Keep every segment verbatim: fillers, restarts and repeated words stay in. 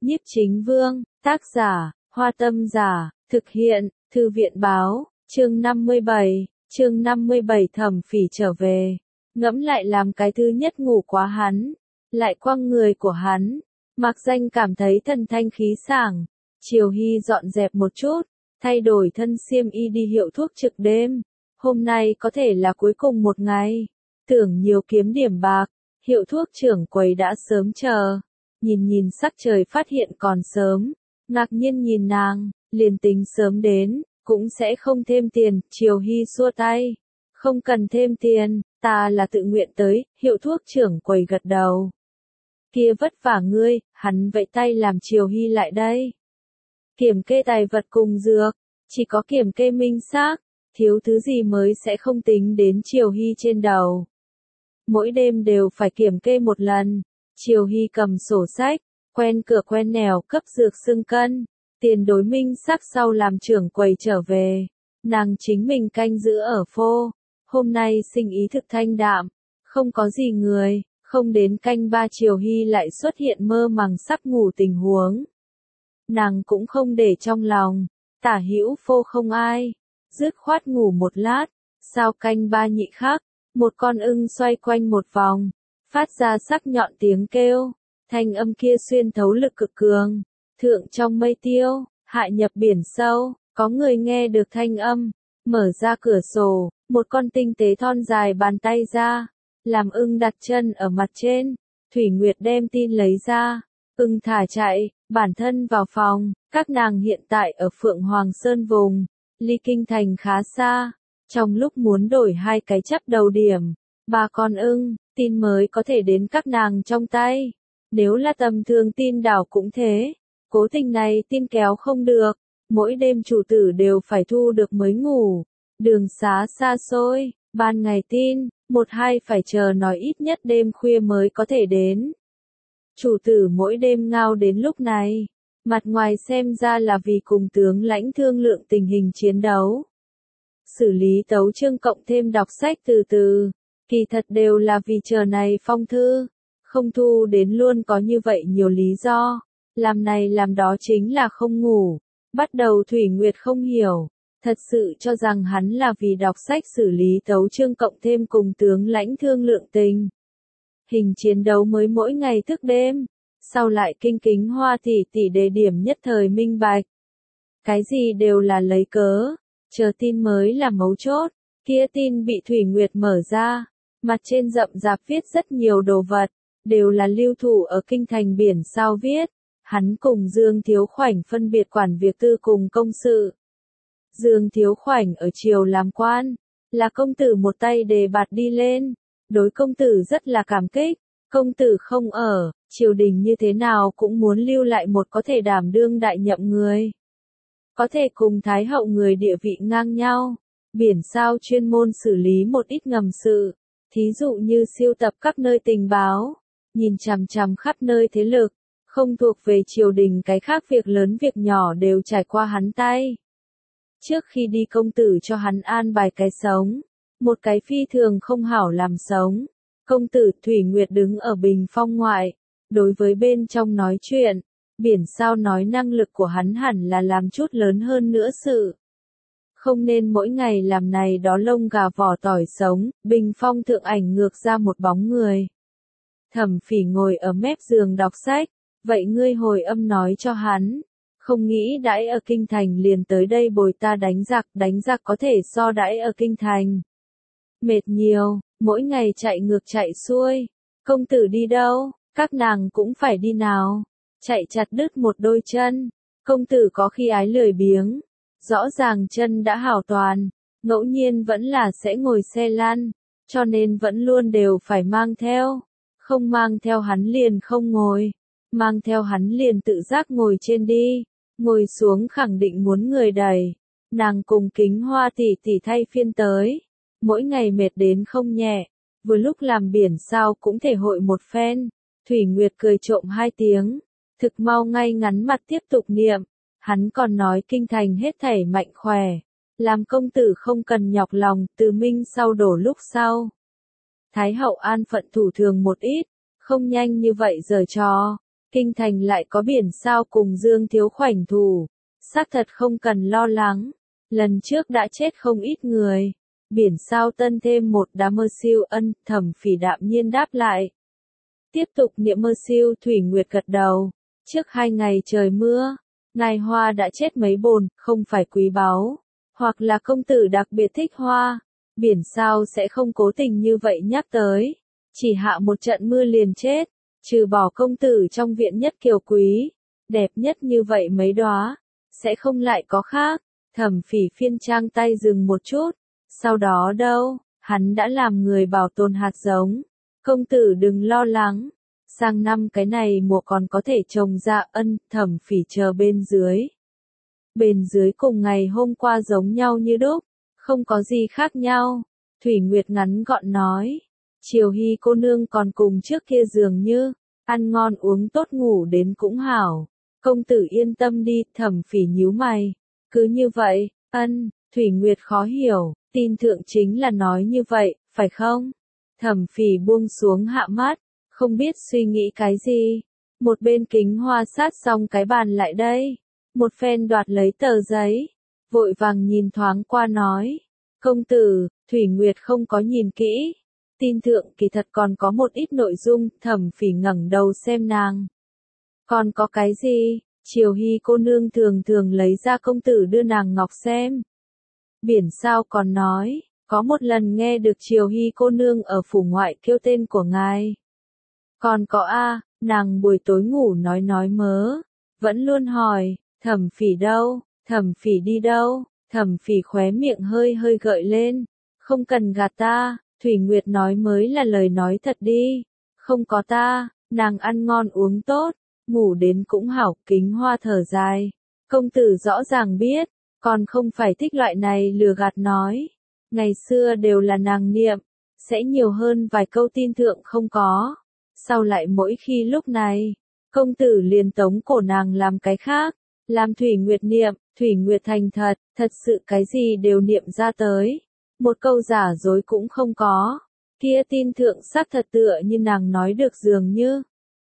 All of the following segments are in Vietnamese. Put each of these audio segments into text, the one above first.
Nhiếp Chính Vương, tác giả, Hoa Tâm Giả, thực hiện, Thư viện Báo, chương năm mươi bảy, chương năm mươi bảy Thẩm Phỉ trở về. Ngẫm lại làm cái thứ nhất ngủ quá hắn, lại quăng người của hắn, Mạc Danh cảm thấy thần thanh khí sảng. Triều Hy dọn dẹp một chút, thay đổi thân xiêm y đi hiệu thuốc trực đêm. Hôm nay có thể là cuối cùng một ngày, tưởng nhiều kiếm điểm bạc, hiệu thuốc trưởng quầy đã sớm chờ. Nhìn nhìn sắc trời phát hiện còn sớm, ngạc nhiên nhìn nàng, liền tính sớm đến, cũng sẽ không thêm tiền. Triều Hy xua tay, không cần thêm tiền, ta là tự nguyện tới. Hiệu thuốc trưởng quầy gật đầu. Kia vất vả ngươi, hắn vẫy tay làm Triều Hy lại đây. Kiểm kê tài vật cùng dược, chỉ có kiểm kê minh xác, thiếu thứ gì mới sẽ không tính đến Triều Hy trên đầu. Mỗi đêm đều phải kiểm kê một lần. Triều Hy cầm sổ sách, quen cửa quen nẻo cấp dược xưng cân, tiền đối minh xác sau làm trưởng quầy trở về. Nàng chính mình canh giữ ở phô, hôm nay sinh ý thực thanh đạm, không có gì người, không đến canh ba Triều Hy lại xuất hiện mơ màng sắp ngủ tình huống. Nàng cũng không để trong lòng, tả hữu phô không ai, dứt khoát ngủ một lát, sao canh ba nhị khác, một con ưng xoay quanh một vòng, phát ra sắc nhọn tiếng kêu, thanh âm kia xuyên thấu lực cực cường, thượng trong mây tiêu, hạ nhập biển sâu, có người nghe được thanh âm, mở ra cửa sổ, một con tinh tế thon dài bàn tay ra, làm ưng đặt chân ở mặt trên, Thủy Nguyệt đem tin lấy ra, ưng thả chạy, bản thân vào phòng, các nàng hiện tại ở Phượng Hoàng Sơn vùng, ly kinh thành khá xa, trong lúc muốn đổi hai cái chấp đầu điểm, ba con ưng, tin mới có thể đến các nàng trong tay, nếu là tầm thường tin đảo cũng thế, cố tình này tin kéo không được, mỗi đêm chủ tử đều phải thu được mới ngủ, đường xá xa xôi, ban ngày tin, một hai phải chờ nói ít nhất đêm khuya mới có thể đến. Chủ tử mỗi đêm ngao đến lúc này, mặt ngoài xem ra là vì cùng tướng lãnh thương lượng tình hình chiến đấu. Xử lý tấu chương cộng thêm đọc sách từ từ, kỳ thật đều là vì chờ này phong thư, không thu đến luôn có như vậy nhiều lý do, làm này làm đó chính là không ngủ. Bắt đầu Thủy Nguyệt không hiểu, thật sự cho rằng hắn là vì đọc sách xử lý tấu chương cộng thêm cùng tướng lãnh thương lượng tình. Hình chiến đấu mới mỗi ngày thức đêm, sau lại kinh kính Hoa tỷ tỷ đề điểm nhất thời minh bạch. Cái gì đều là lấy cớ, chờ tin mới là mấu chốt, kia tin bị Thủy Nguyệt mở ra, mặt trên rậm rạp viết rất nhiều đồ vật, đều là lưu thủ ở kinh thành biển sao viết, hắn cùng Dương Thiếu Khoảnh phân biệt quản việc tư cùng công sự. Dương Thiếu Khoảnh ở triều làm quan, là công tử một tay đề bạt đi lên, đối công tử rất là cảm kích, công tử không ở, triều đình như thế nào cũng muốn lưu lại một có thể đảm đương đại nhậm người. Có thể cùng Thái hậu người địa vị ngang nhau, biển sao chuyên môn xử lý một ít ngầm sự, thí dụ như siêu tập các nơi tình báo, nhìn chằm chằm khắp nơi thế lực, không thuộc về triều đình cái khác việc lớn việc nhỏ đều trải qua hắn tay. Trước khi đi công tử cho hắn an bài cái sống, một cái phi thường không hảo làm sống. Công tử Thủy Nguyệt đứng ở bình phong ngoại, đối với bên trong nói chuyện, biển sao nói năng lực của hắn hẳn là làm chút lớn hơn nữa sự. Không nên mỗi ngày làm này đó lông gà vỏ tỏi sống, bình phong thượng ảnh ngược ra một bóng người. Thẩm Phỉ ngồi ở mép giường đọc sách, vậy ngươi hồi âm nói cho hắn, không nghĩ đãi ở kinh thành liền tới đây bồi ta đánh giặc, đánh giặc có thể so đãi ở kinh thành. Mệt nhiều, mỗi ngày chạy ngược chạy xuôi, công tử đi đâu, các nàng cũng phải đi nào, chạy chặt đứt một đôi chân, công tử có khi ái lười biếng, rõ ràng chân đã hảo toàn, ngẫu nhiên vẫn là sẽ ngồi xe lăn, cho nên vẫn luôn đều phải mang theo, không mang theo hắn liền không ngồi, mang theo hắn liền tự giác ngồi trên đi, ngồi xuống khẳng định muốn người đẩy, nàng cùng kính Hoa tỷ tỷ thay phiên tới. Mỗi ngày mệt đến không nhẹ, vừa lúc làm biển sao cũng thể hội một phen, Thủy Nguyệt cười trộm hai tiếng, thực mau ngay ngắn mặt tiếp tục niệm, hắn còn nói kinh thành hết thảy mạnh khỏe, làm công tử không cần nhọc lòng, từ minh sau đổ lúc sau. Thái hậu an phận thủ thường một ít, không nhanh như vậy giở trò, Kinh thành lại có biển sao cùng Dương Thiếu khoảnh thù, xác thật không cần lo lắng, lần trước đã chết không ít người. Biển sao tân thêm một đá mơ siêu ân, Thẩm Phỉ đạm nhiên đáp lại. Tiếp tục niệm mơ siêu, Thủy Nguyệt gật đầu. Trước hai ngày trời mưa, ngài hoa đã chết mấy bồn, không phải quý báu, hoặc là công tử đặc biệt thích hoa, biển sao sẽ không cố tình như vậy nhắc tới. Chỉ hạ một trận mưa liền chết, trừ bỏ công tử trong viện nhất kiều quý, đẹp nhất như vậy mấy đóa, sẽ không lại có khác. Thẩm Phỉ phiên trang tay dừng một chút, sau đó đâu, hắn đã làm người bảo tồn hạt giống, công tử đừng lo lắng, sang năm cái này mùa còn có thể trồng ra. Ân, Thẩm Phỉ chờ bên dưới. Bên dưới cùng ngày hôm qua giống nhau như đúc, không có gì khác nhau. Thủy Nguyệt ngắn gọn nói, Triều Hy cô nương còn cùng trước kia dường như, ăn ngon uống tốt ngủ đến cũng hảo, công tử yên tâm đi. Thẩm Phỉ nhíu mày, cứ như vậy. Ân, Thủy Nguyệt khó hiểu, tin thượng chính là nói như vậy, phải không? Thẩm Phỉ buông xuống hạ mắt, không biết suy nghĩ cái gì. Một bên Kính Hoa sát xong cái bàn lại đây, một phen đoạt lấy tờ giấy, vội vàng nhìn thoáng qua nói, công tử. Thủy Nguyệt không có nhìn kỹ, tin thượng kỳ thật còn có một ít nội dung. Thẩm Phỉ ngẩng đầu xem nàng. Còn có cái gì? Triều Hy cô nương thường thường lấy ra công tử đưa nàng ngọc xem. Biển sao còn nói, có một lần nghe được Triều Hy cô nương ở phủ ngoại kêu tên của ngài. Còn có a, nàng buổi tối ngủ nói nói mớ, vẫn luôn hỏi, Thẩm Phỉ đâu, Thẩm Phỉ đi đâu? Thẩm Phỉ khóe miệng hơi hơi gợi lên, không cần gạt ta, Thủy Nguyệt nói mới là lời nói thật đi, không có ta, nàng ăn ngon uống tốt, ngủ đến cũng hảo. Kính Hoa thở dài, công tử rõ ràng biết, còn không phải thích loại này lừa gạt nói, ngày xưa đều là nàng niệm, sẽ nhiều hơn vài câu tin thượng không có, sau lại mỗi khi lúc này, công tử liền tống cổ nàng làm cái khác, làm Thủy Nguyệt niệm. Thủy Nguyệt thành thật, thật sự cái gì đều niệm ra tới, một câu giả dối cũng không có, kia tin thượng xác thật tựa như nàng nói được dường như.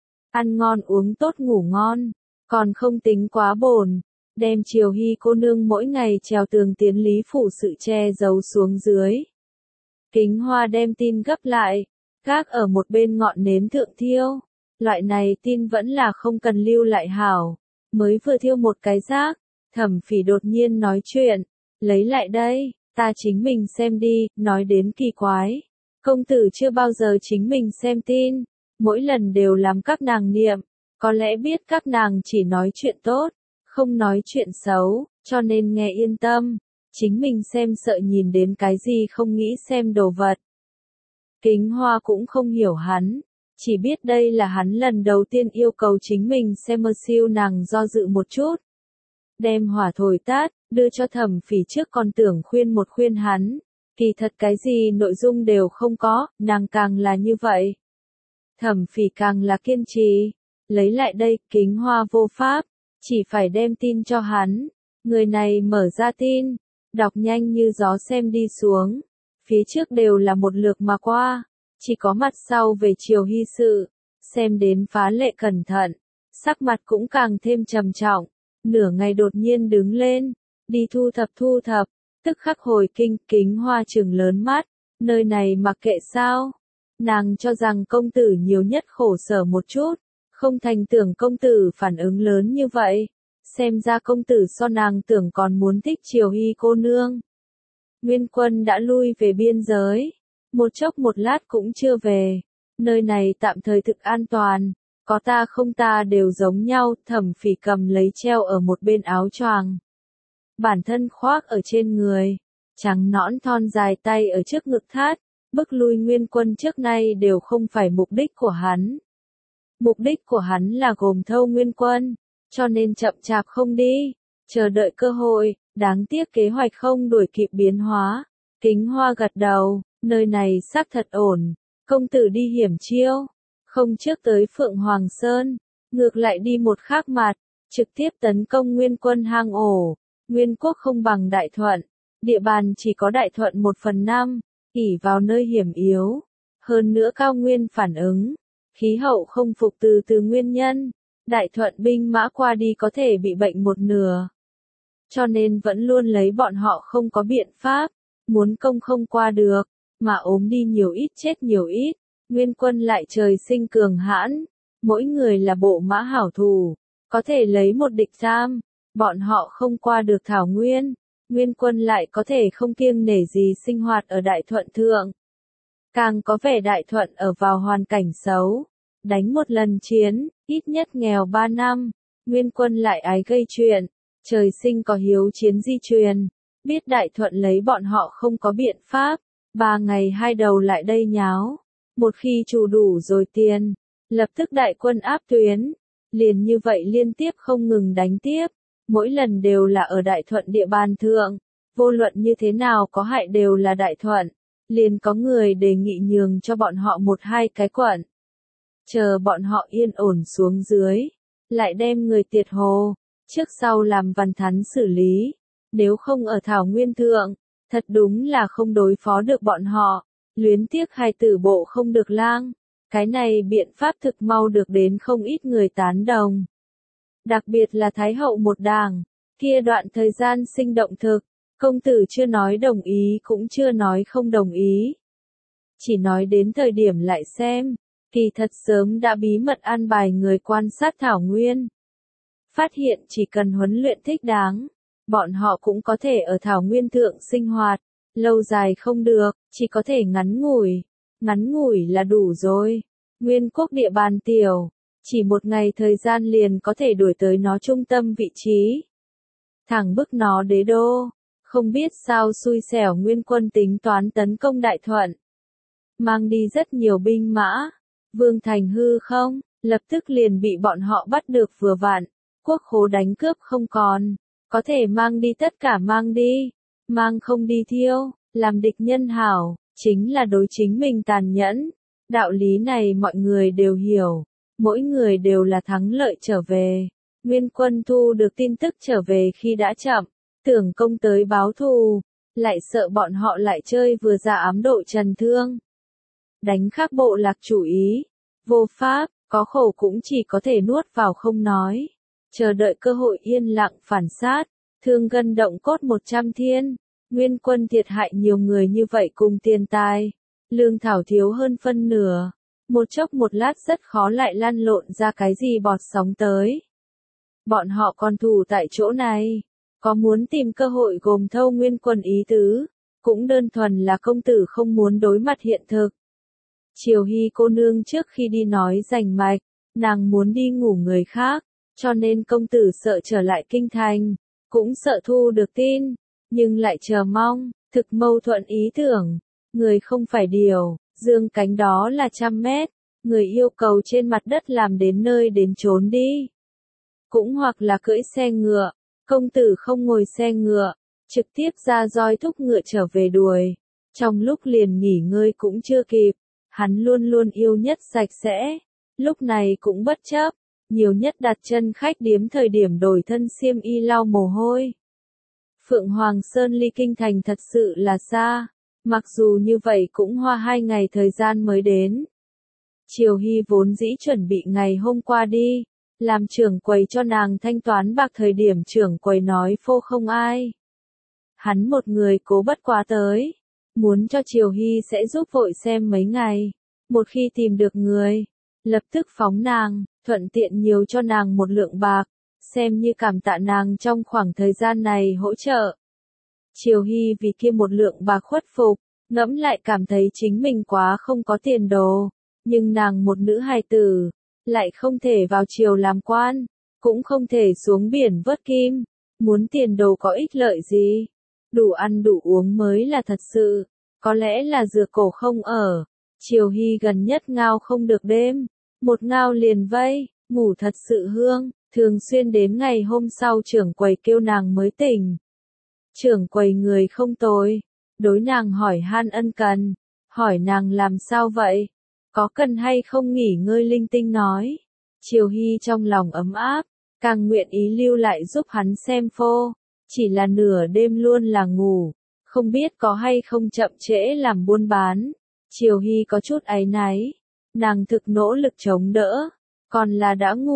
Ăn ngon uống tốt ngủ ngon, còn không tính quá bồn, đem Triều Hy cô nương mỗi ngày trèo tường tiến Lý phủ sự che giấu xuống dưới. Kính Hoa đem tin gấp lại, gác ở một bên ngọn nến thượng thiêu, loại này tin vẫn là không cần lưu lại hảo, mới vừa thiêu một cái rác. Thẩm Phỉ đột nhiên nói chuyện, lấy lại đây, ta chính mình xem đi. Nói đến kỳ quái, công tử chưa bao giờ chính mình xem tin, mỗi lần đều làm các nàng niệm, có lẽ biết các nàng chỉ nói chuyện tốt, không nói chuyện xấu, cho nên nghe yên tâm, chính mình xem sợ nhìn đến cái gì không nghĩ xem đồ vật. Kính Hoa cũng không hiểu hắn, chỉ biết đây là hắn lần đầu tiên yêu cầu chính mình xem mơ siêu. Nàng do dự một chút, đem hỏa thổi tát, đưa cho Thẩm Phỉ trước còn tưởng khuyên một khuyên hắn, kỳ thật cái gì nội dung đều không có, nàng càng là như vậy. Thẩm Phỉ càng là kiên trì, lấy lại đây. Kính Hoa vô pháp, chỉ phải đem tin cho hắn, người này mở ra tin, đọc nhanh như gió xem đi xuống, phía trước đều là một lượt mà qua, chỉ có mặt sau về Triều Hy sự, xem đến phá lệ cẩn thận, sắc mặt cũng càng thêm trầm trọng. Nửa ngày đột nhiên đứng lên, đi thu thập thu thập, tức khắc hồi kinh. Kính Hoa trừng lớn mắt, nơi này mặc kệ sao? Nàng cho rằng công tử nhiều nhất khổ sở một chút, không thành tưởng công tử phản ứng lớn như vậy, xem ra công tử so nàng tưởng còn muốn thích Triều Hy cô nương. Nguyên Quân đã lui về biên giới, một chốc một lát cũng chưa về, nơi này tạm thời thực an toàn. Có ta không ta đều giống nhau. Thẩm Phỉ cầm lấy treo ở một bên áo choàng, bản thân khoác ở trên người, trắng nõn thon dài tay ở trước ngực thắt, bức lui Nguyên Quân trước nay đều không phải mục đích của hắn. Mục đích của hắn là gồm thâu Nguyên Quân, cho nên chậm chạp không đi, chờ đợi cơ hội, đáng tiếc kế hoạch không đuổi kịp biến hóa. Kính Hoa gật đầu, nơi này xác thật ổn, công tử đi hiểm chiêu. Không trước tới Phượng Hoàng Sơn, ngược lại đi một khác mặt, trực tiếp tấn công Nguyên Quân hang ổ. Nguyên Quốc không bằng Đại Thuận, địa bàn chỉ có Đại Thuận một phần năm, ỷ vào nơi hiểm yếu. Hơn nữa cao nguyên phản ứng, khí hậu không phục từ từ nguyên nhân, Đại Thuận binh mã qua đi có thể bị bệnh một nửa. Cho nên vẫn luôn lấy bọn họ không có biện pháp, muốn công không qua được, mà ốm đi nhiều ít chết nhiều ít, Nguyên quân lại trời sinh cường hãn, mỗi người là bộ mã hảo thủ, có thể lấy một địch tam, bọn họ không qua được Thảo Nguyên, Nguyên quân lại có thể không kiêng nể gì sinh hoạt ở Đại Thuận thượng. Càng có vẻ Đại Thuận ở vào hoàn cảnh xấu, đánh một lần chiến, ít nhất nghèo ba năm, Nguyên quân lại ái gây chuyện, trời sinh có hiếu chiến di truyền, biết Đại Thuận lấy bọn họ không có biện pháp, ba ngày hai đầu lại đây nháo, một khi chủ đủ rồi tiền, lập tức đại quân áp tuyến, liền như vậy liên tiếp không ngừng đánh tiếp, mỗi lần đều là ở Đại Thuận địa bàn thượng, vô luận như thế nào có hại đều là Đại Thuận, liền có người đề nghị nhường cho bọn họ một hai cái quận. Chờ bọn họ yên ổn xuống dưới, lại đem người tiệt hồ, trước sau làm văn thắn xử lý, nếu không ở Thảo Nguyên thượng, thật đúng là không đối phó được bọn họ, luyến tiếc hài tử bộ không được lang, cái này biện pháp thực mau được đến không ít người tán đồng. Đặc biệt là Thái hậu một đảng, kia đoạn thời gian sinh động thực, công tử chưa nói đồng ý cũng chưa nói không đồng ý. Chỉ nói đến thời điểm lại xem, kỳ thật sớm đã bí mật an bài người quan sát Thảo Nguyên. Phát hiện chỉ cần huấn luyện thích đáng, bọn họ cũng có thể ở Thảo Nguyên thượng sinh hoạt, lâu dài không được, chỉ có thể ngắn ngủi, ngắn ngủi là đủ rồi. Nguyên quốc địa bàn tiểu, chỉ một ngày thời gian liền có thể đuổi tới nó trung tâm vị trí. Thẳng bức nó đế đô, không biết sao xui xẻo Nguyên quân tính toán tấn công Đại Thuận. Mang đi rất nhiều binh mã, Vương Thành hư không, lập tức liền bị bọn họ bắt được vừa vặn, quốc khố đánh cướp không còn, có thể mang đi tất cả mang đi, mang không đi thiêu, làm địch nhân hảo, chính là đối chính mình tàn nhẫn. Đạo lý này mọi người đều hiểu, mỗi người đều là thắng lợi trở về. Nguyên quân thu được tin tức trở về khi đã chậm, tưởng công tới báo thù, lại sợ bọn họ lại chơi vừa ra ám độ Trần Thương. Đánh khác bộ lạc chủ ý, vô pháp, có khổ cũng chỉ có thể nuốt vào không nói, chờ đợi cơ hội yên lặng phản sát, thương gân động cốt một trăm thiên, Nguyên quân thiệt hại nhiều người như vậy cùng tiền tài, lương thảo thiếu hơn phân nửa, một chốc một lát rất khó lại lăn lộn ra cái gì bọt sóng tới. Bọn họ còn thủ tại chỗ này, có muốn tìm cơ hội gồm thâu Nguyên quân ý tứ, cũng đơn thuần là công tử không muốn đối mặt hiện thực. Triều Hy cô nương trước khi đi nói rành mạch, nàng muốn đi ngủ người khác, cho nên công tử sợ trở lại kinh thành, cũng sợ thu được tin, nhưng lại chờ mong, thực mâu thuẫn ý tưởng, người không phải điều, dương cánh đó là trăm mét, người yêu cầu trên mặt đất làm đến nơi đến chốn đi. Cũng hoặc là cưỡi xe ngựa, công tử không ngồi xe ngựa, trực tiếp ra roi thúc ngựa trở về đuổi, trong lúc liền nghỉ ngơi cũng chưa kịp. Hắn luôn luôn yêu nhất sạch sẽ, lúc này cũng bất chấp, nhiều nhất đặt chân khách điếm thời điểm đổi thân xiêm y lau mồ hôi. Phượng Hoàng Sơn ly kinh thành thật sự là xa, mặc dù như vậy cũng hoa hai ngày thời gian mới đến. Triều Hy vốn dĩ chuẩn bị ngày hôm qua đi, làm trưởng quầy cho nàng thanh toán bạc thời điểm trưởng quầy nói phô không ai. Hắn một người cố bất quá tới. Muốn cho Triều Hy sẽ giúp vội xem mấy ngày, một khi tìm được người, lập tức phóng nàng, thuận tiện nhiều cho nàng một lượng bạc, xem như cảm tạ nàng trong khoảng thời gian này hỗ trợ. Triều Hy vì kia một lượng bạc khuất phục, ngẫm lại cảm thấy chính mình quá không có tiền đồ, nhưng nàng một nữ hài tử, lại không thể vào triều làm quan, cũng không thể xuống biển vớt kim, muốn tiền đồ có ích lợi gì. Đủ ăn đủ uống mới là thật sự, có lẽ là dừa cổ không ở, Triều Hy gần nhất ngao không được đêm, một ngao liền vây, ngủ thật sự hương, thường xuyên đến ngày hôm sau trưởng quầy kêu nàng mới tỉnh. Trưởng quầy người không tồi, đối nàng hỏi han ân cần, hỏi nàng làm sao vậy, có cần hay không nghỉ ngơi linh tinh nói. Triều Hy trong lòng ấm áp, càng nguyện ý lưu lại giúp hắn xem phô. Chỉ là nửa đêm luôn là ngủ, không biết có hay không chậm trễ làm buôn bán. Triều Hy có chút áy náy, nàng thực nỗ lực chống đỡ, còn là đã ngủ,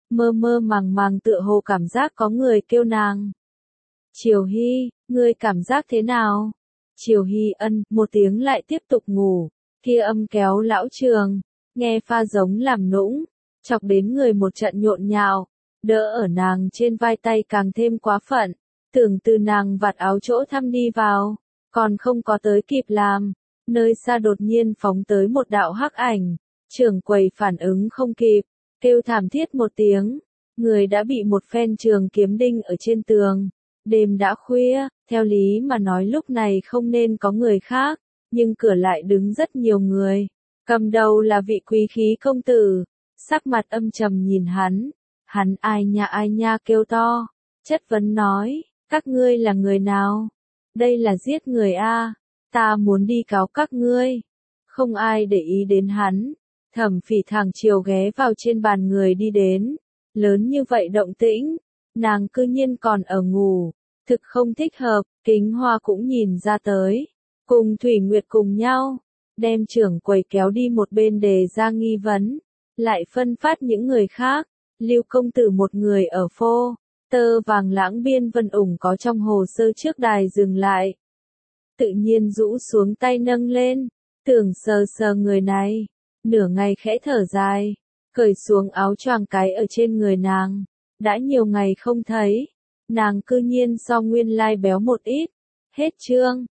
mơ mơ màng màng tựa hồ cảm giác có người kêu nàng. Triều Hy, ngươi cảm giác thế nào? Triều Hy ân, một tiếng lại tiếp tục ngủ, kia âm kéo lão Trường, nghe pha giống làm nũng, chọc đến người một trận nhộn nhạo, đỡ ở nàng trên vai tay càng thêm quá phận, tưởng từ nàng vạt áo chỗ thăm đi vào, còn không có tới kịp làm, nơi xa đột nhiên phóng tới một đạo hắc ảnh, trưởng quầy phản ứng không kịp, kêu thảm thiết một tiếng, người đã bị một phen trường kiếm đinh ở trên tường. Đêm đã khuya, theo lý mà nói lúc này không nên có người khác, nhưng cửa lại đứng rất nhiều người. Cầm đầu là vị quý khí công tử, sắc mặt âm trầm nhìn hắn, hắn ai nha ai nha kêu to, chất vấn nói, các ngươi là người nào? Đây là giết người a, ta muốn đi cáo các ngươi. Không ai để ý đến hắn, Thẩm Phỉ thẳng chiều ghé vào trên bàn người đi đến, lớn như vậy động tĩnh, nàng cư nhiên còn ở ngủ. Thực không thích hợp, Kính Hoa cũng nhìn ra tới. Cùng Thủy Nguyệt cùng nhau, đem trưởng quầy kéo đi một bên đề ra nghi vấn, lại phân phát những người khác. Lưu công tử một người ở phô, tơ vàng lãng biên vân ủng có trong hồ sơ trước đài dừng lại. Tự nhiên rũ xuống tay nâng lên, tưởng sờ sờ người này, nửa ngày khẽ thở dài, cởi xuống áo choàng cái ở trên người nàng. Đã nhiều ngày không thấy. Nàng cư nhiên so nguyên lai béo một ít. Hết chương.